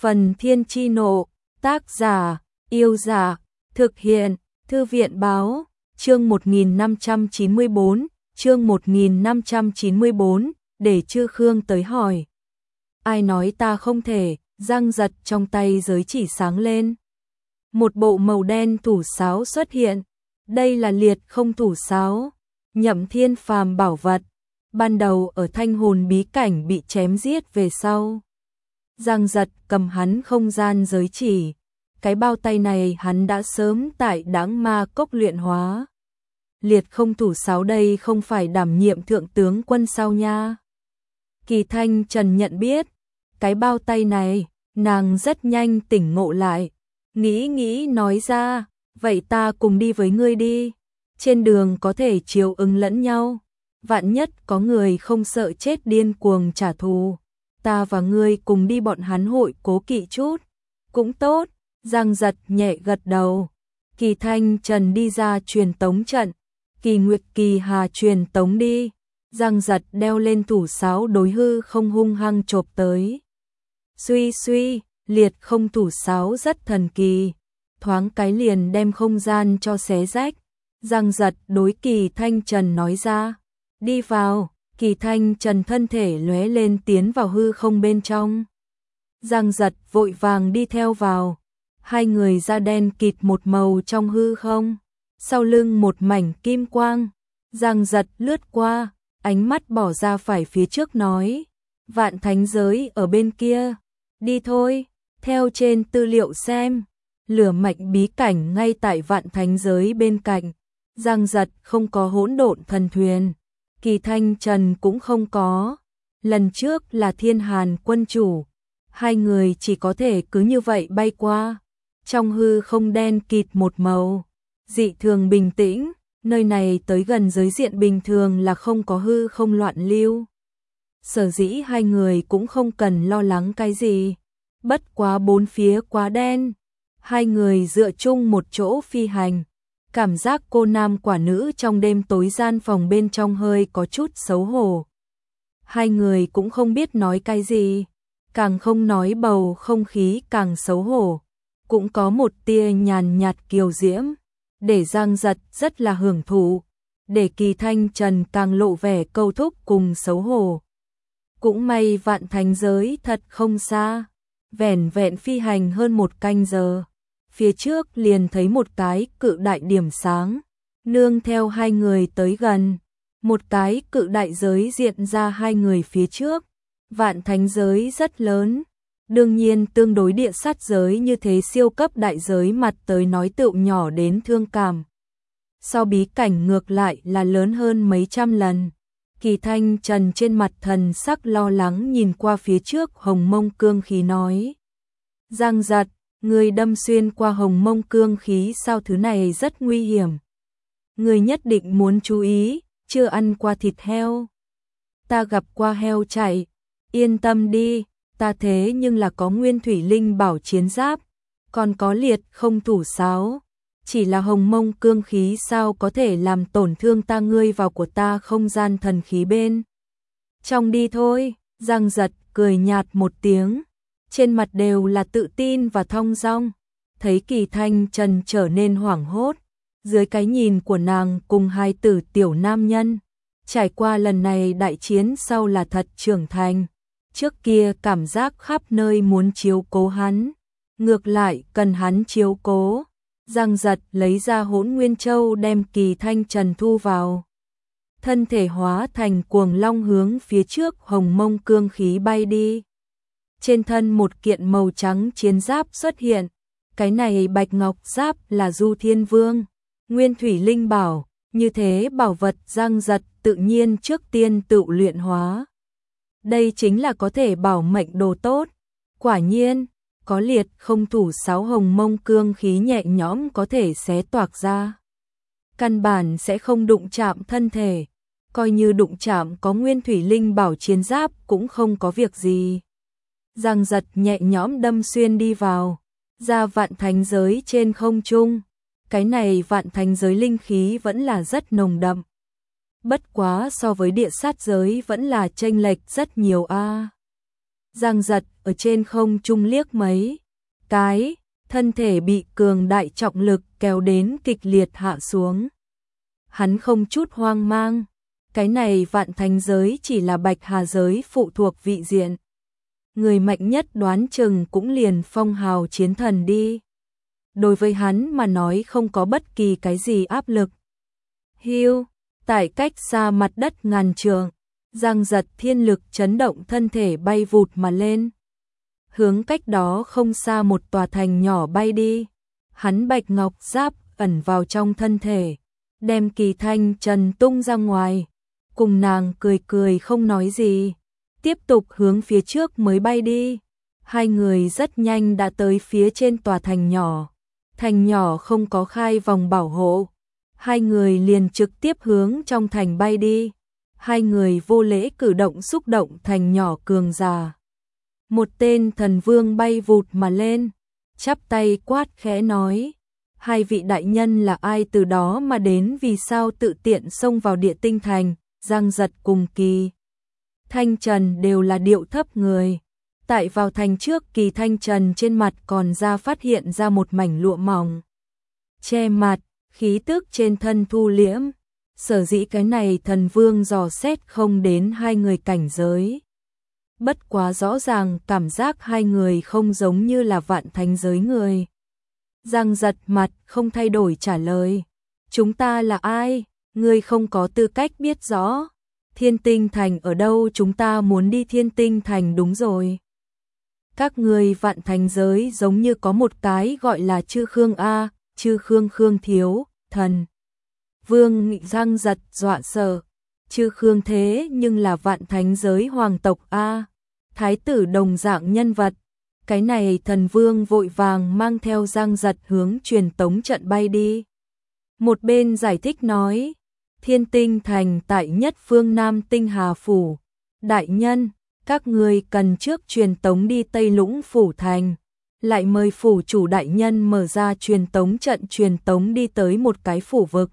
Phần Thiên Chi Nộ, tác giả, Yêu Giả, thực hiện, Thư viện Báo, chương 1594, để Chư Khương tới hỏi. Ai nói ta không thể, Giang Giật trong tay giới chỉ sáng lên. Một bộ màu đen thủ sáo xuất hiện, đây là liệt không thủ sáo, Nhậm Thiên phàm bảo vật, ban đầu ở Thanh Hồn bí cảnh bị chém giết về sau. Giang Giật cầm hắn không gian giới chỉ, cái bao tay này hắn đã sớm tại Đãng Ma Cốc luyện hóa. Liệt không thủ sáo đây không phải đảm nhiệm thượng tướng quân sao nha. Kỳ Thanh Trần nhận biết, cái bao tay này, nàng rất nhanh tỉnh ngộ lại, nghĩ nói ra, vậy ta cùng đi với ngươi đi, trên đường có thể chiều ứng lẫn nhau, vạn nhất có người không sợ chết điên cuồng trả thù, ta và ngươi cùng đi bọn hắn hội cố kỵ chút, cũng tốt. Giang Giật nhẹ gật đầu, Kỳ Thanh Trần đi ra truyền tống trận, Kỳ Nguyệt Kỳ Hà truyền tống đi, Giang Giật đeo lên thủ sáo đối hư không hung hăng chộp tới. Suy, liệt không thủ sáo rất thần kỳ, thoáng cái liền đem không gian cho xé rách. Giang Giật đối Kỳ Thanh Trần nói ra, đi vào. Kỳ Thanh Trần thân thể lóe lên tiến vào hư không bên trong. Giang Giật vội vàng đi theo vào, hai người da đen kịt một màu trong hư không, sau lưng một mảnh kim quang. Giang Giật lướt qua, ánh mắt bỏ ra phải phía trước nói, Vạn Thánh Giới ở bên kia, đi thôi, theo trên tư liệu xem, lửa mạch bí cảnh ngay tại Vạn Thánh Giới bên cạnh. Giang Giật không có hỗn độn thần thuyền, Kỳ Thanh Trần cũng không có, lần trước là Thiên Hàn quân chủ, hai người chỉ có thể cứ như vậy bay qua. Trong hư không đen kịt một màu, dị thường bình tĩnh, nơi này tới gần giới diện bình thường là không có hư không loạn lưu. Sở dĩ hai người cũng không cần lo lắng cái gì, bất quá bốn phía quá đen, hai người dựa chung một chỗ phi hành. Cảm giác cô nam quả nữ trong đêm tối gian phòng bên trong hơi có chút xấu hổ. Hai người cũng không biết nói cái gì, càng không nói bầu không khí càng xấu hổ. Cũng có một tia nhàn nhạt kiều diễm, để Giang Giật rất là hưởng thụ, để Kỳ Thanh Trần càng lộ vẻ câu thúc cùng xấu hổ. Cũng may Vạn Thánh Giới thật không xa, vẻn vẹn phi hành hơn một canh giờ. Phía trước liền thấy một cái cự đại điểm sáng, nương theo hai người tới gần, một cái cự đại giới diện ra hai người phía trước. Vạn Thánh Giới rất lớn, đương nhiên tương đối địa sát giới như thế siêu cấp đại giới mặt tới nói tựu nhỏ đến thương cảm. So bí cảnh ngược lại là lớn hơn mấy trăm lần. Kỳ Thanh Trần trên mặt thần sắc lo lắng nhìn qua phía trước hồng mông cương khí nói, Giang Giật, người đâm xuyên qua hồng mông cương khí sao, thứ này rất nguy hiểm. Người nhất định muốn chú ý, chưa ăn qua thịt heo. Ta gặp qua heo chạy, yên tâm đi, ta thế nhưng là có nguyên thủy linh bảo chiến giáp, còn có liệt không thủ sáo. Chỉ là hồng mông cương khí sao có thể làm tổn thương ta, ngươi vào của ta không gian thần khí bên trong đi thôi. Giang Giật cười nhạt một tiếng, trên mặt đều là tự tin và thong dong. Thấy Kỳ Thanh Trần trở nên hoảng hốt, dưới cái nhìn của nàng cùng hai tử tiểu nam nhân, trải qua lần này đại chiến sau là thật trưởng thành. Trước kia cảm giác khắp nơi muốn chiếu cố hắn, ngược lại cần hắn chiếu cố. Giang Giật lấy ra Hỗn Nguyên Châu đem Kỳ Thanh Trần thu vào, thân thể hóa thành cuồng long hướng phía trước hồng mông cương khí bay đi. Trên thân một kiện màu trắng chiến giáp xuất hiện, cái này bạch ngọc giáp là Du Thiên Vương nguyên thủy linh bảo, như thế bảo vật Giang Giật tự nhiên trước tiên tự luyện hóa. Đây chính là có thể bảo mệnh đồ tốt. Quả nhiên, có liệt không thủ sáo hồng mông cương khí nhẹ nhõm có thể xé toạc ra. Căn bản sẽ không đụng chạm thân thể, coi như đụng chạm có nguyên thủy linh bảo chiến giáp cũng không có việc gì. Giang Giật nhẹ nhõm đâm xuyên đi vào, ra Vạn Thánh Giới trên không trung. Cái này Vạn Thánh Giới linh khí vẫn là rất nồng đậm. Bất quá so với địa sát giới vẫn là chênh lệch rất nhiều a. Giang Giật ở trên không trung liếc mấy cái, thân thể bị cường đại trọng lực kéo đến kịch liệt hạ xuống. Hắn không chút hoang mang, cái này vạn thánh giới chỉ là Bạch Hà giới phụ thuộc vị diện. Người mạnh nhất đoán chừng cũng liền phong hào chiến thần đi. Đối với hắn mà nói không có bất kỳ cái gì áp lực. Hiu, tại cách xa mặt đất ngàn trượng, Giang Giật thiên lực chấn động thân thể bay vụt mà lên. Hướng cách đó không xa một tòa thành nhỏ bay đi. Hắn bạch ngọc giáp ẩn vào trong thân thể, đem Kỳ Thanh Trần tung ra ngoài, cùng nàng cười cười không nói gì, tiếp tục hướng phía trước mới bay đi. Hai người rất nhanh đã tới phía trên tòa thành nhỏ. Thành nhỏ không có khai vòng bảo hộ, hai người liền trực tiếp hướng trong thành bay đi. Hai người vô lễ cử động xúc động thành nhỏ cường giả. Một tên thần vương bay vụt mà lên, chắp tay quát khẽ nói: hai vị đại nhân là ai, từ đó mà đến, vì sao tự tiện xông vào Địa Tinh Thành? Giang Giật cùng Kỳ Thanh Trần đều là điệu thấp người. Tại vào thành trước, Kỳ Thanh Trần trên mặt còn ra phát hiện ra một mảnh lụa mỏng che mặt, khí tức trên thân thu liễm. Sở dĩ cái này thần vương dò xét không đến hai người cảnh giới. Bất quá rõ ràng cảm giác hai người không giống như là vạn thánh giới người. Giang Giật mặt không thay đổi trả lời: chúng ta là ai? Ngươi không có tư cách biết rõ. Thiên Tinh Thành ở đâu? Chúng ta muốn đi Thiên Tinh Thành. Đúng rồi. Các ngươi vạn thánh giới giống như có một cái gọi là Chư Khương A. Chư Khương Khương thiếu, thần vương. Giang Giật dọa sợ. Chư Khương thế nhưng là vạn thánh giới hoàng tộc A. Thái tử đồng dạng nhân vật. Cái này thần vương vội vàng mang theo Giang Giật hướng truyền tống trận bay đi. Một bên giải thích nói: Thiên Tinh Thành tại nhất phương Nam Tinh Hà Phủ. Đại nhân, các ngươi cần trước truyền tống đi Tây Lũng Phủ Thành. Lại mời phủ chủ đại nhân mở ra truyền tống trận, truyền tống đi tới một cái phủ vực.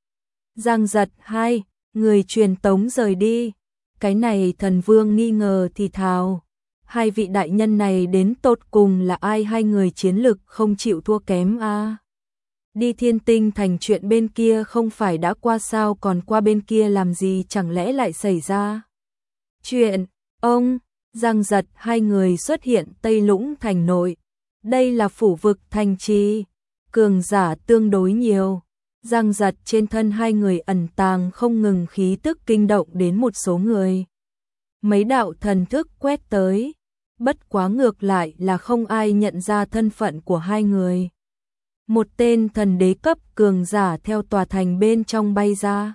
Giang Giật hai người truyền tống rời đi. Cái này thần vương nghi ngờ thì thào: hai vị đại nhân này đến tột cùng là ai? Hai người chiến lực không chịu thua kém a. Đi Thiên Tinh Thành chuyện bên kia không phải đã qua sao, còn qua bên kia làm gì? Chẳng lẽ lại xảy ra chuyện? Ông Giang Giật hai người xuất hiện Tây Lũng Thành nội. Đây là phủ vực thành trì, cường giả tương đối nhiều. Giang Giật trên thân hai người ẩn tàng không ngừng khí tức kinh động đến một số người. Mấy đạo thần thức quét tới, bất quá ngược lại là không ai nhận ra thân phận của hai người. Một tên thần đế cấp cường giả theo tòa thành bên trong bay ra,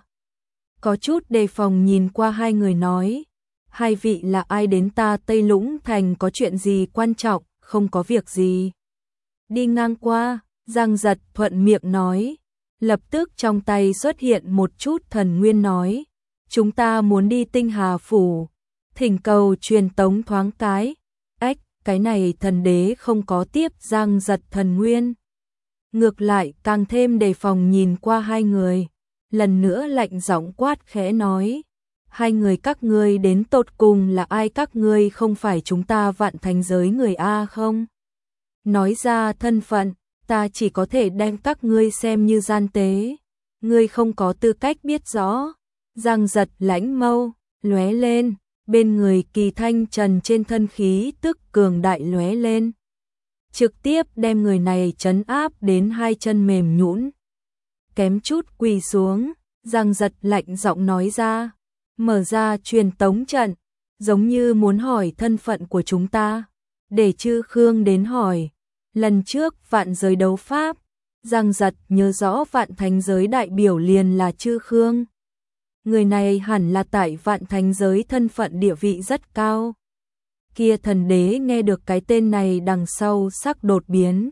có chút đề phòng nhìn qua hai người nói: hai vị là ai, đến ta Tây Lũng Thành có chuyện gì quan trọng? Không có việc gì, đi ngang qua. Giang Giật thuận miệng nói, lập tức trong tay xuất hiện một chút thần nguyên nói: chúng ta muốn đi Tinh Hà Phủ, thỉnh cầu truyền tống thoáng cái. Ách, cái này thần đế không có tiếp Giang Giật thần nguyên, ngược lại càng thêm đề phòng nhìn qua hai người, lần nữa lạnh giọng quát khẽ nói: hai người các ngươi đến tột cùng là ai? Các ngươi không phải chúng ta vạn thánh giới người A không? Nói ra thân phận, ta chỉ có thể đem các ngươi xem như gian tế. Ngươi không có tư cách biết rõ. Giang Giật lãnh mâu lóe lên, bên người Kỳ Thanh Trần trên thân khí tức cường đại lóe lên, trực tiếp đem người này trấn áp đến hai chân mềm nhũn, kém chút quỳ xuống. Giang Giật lạnh giọng nói ra: mở ra truyền tống trận, giống như muốn hỏi thân phận của chúng ta, để Chư Khương đến hỏi. Lần trước vạn giới đấu pháp, Giang Giật nhớ rõ vạn thánh giới đại biểu liền là Chư Khương. Người này hẳn là tại vạn thánh giới thân phận địa vị rất cao. Kia thần đế nghe được cái tên này đằng sau sắc đột biến,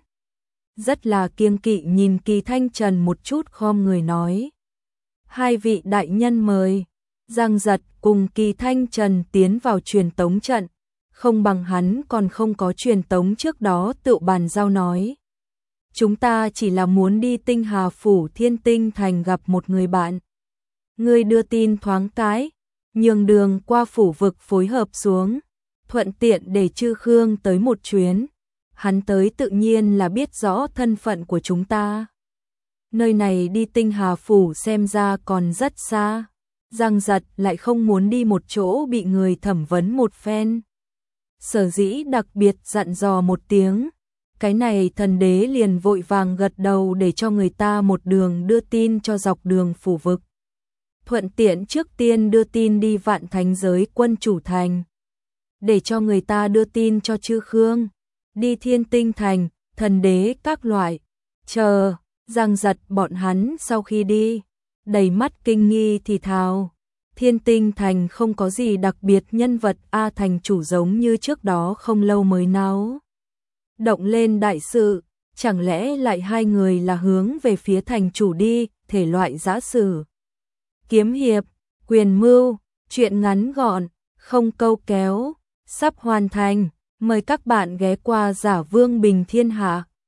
rất là kiêng kỵ nhìn Kỳ Thanh Trần một chút, khom người nói: hai vị đại nhân mời. Giang Giật cùng Kỳ Thanh Trần tiến vào truyền tống trận, không bằng hắn còn không có truyền tống trước đó tự bàn giao nói: chúng ta chỉ là muốn đi Tinh Hà Phủ Thiên Tinh Thành gặp một người bạn. Người đưa tin thoáng cái, nhường đường qua phủ vực phối hợp xuống. thuận tiện để Chư Khương tới một chuyến. Hắn tới tự nhiên là biết rõ thân phận của chúng ta. Nơi này đi Tinh Hà Phủ xem ra còn rất xa. Giang Giật lại không muốn đi một chỗ bị người thẩm vấn một phen. Sở dĩ đặc biệt dặn dò một tiếng. Cái này thần đế liền vội vàng gật đầu để cho người ta một đường đưa tin cho dọc đường phủ vực. Thuận tiện trước tiên đưa tin đi Vạn Thánh Giới quân chủ thành. Để cho người ta đưa tin cho Chư Khương. Đi Thiên Tinh Thành, thần đế các loại. Chờ, Giang Giật bọn hắn sau khi đi. Đầy mắt kinh nghi thì thào. Thiên Tinh Thành không có gì đặc biệt nhân vật A thành chủ giống như trước đó không lâu mới náo động lên đại sự, chẳng lẽ lại hai người là hướng về phía thành chủ đi, thể loại giã sử. Kiếm hiệp, quyền mưu, chuyện ngắn gọn, không câu kéo, sắp hoàn thành, mời các bạn ghé qua Giả Vương Bình Thiên Hạ.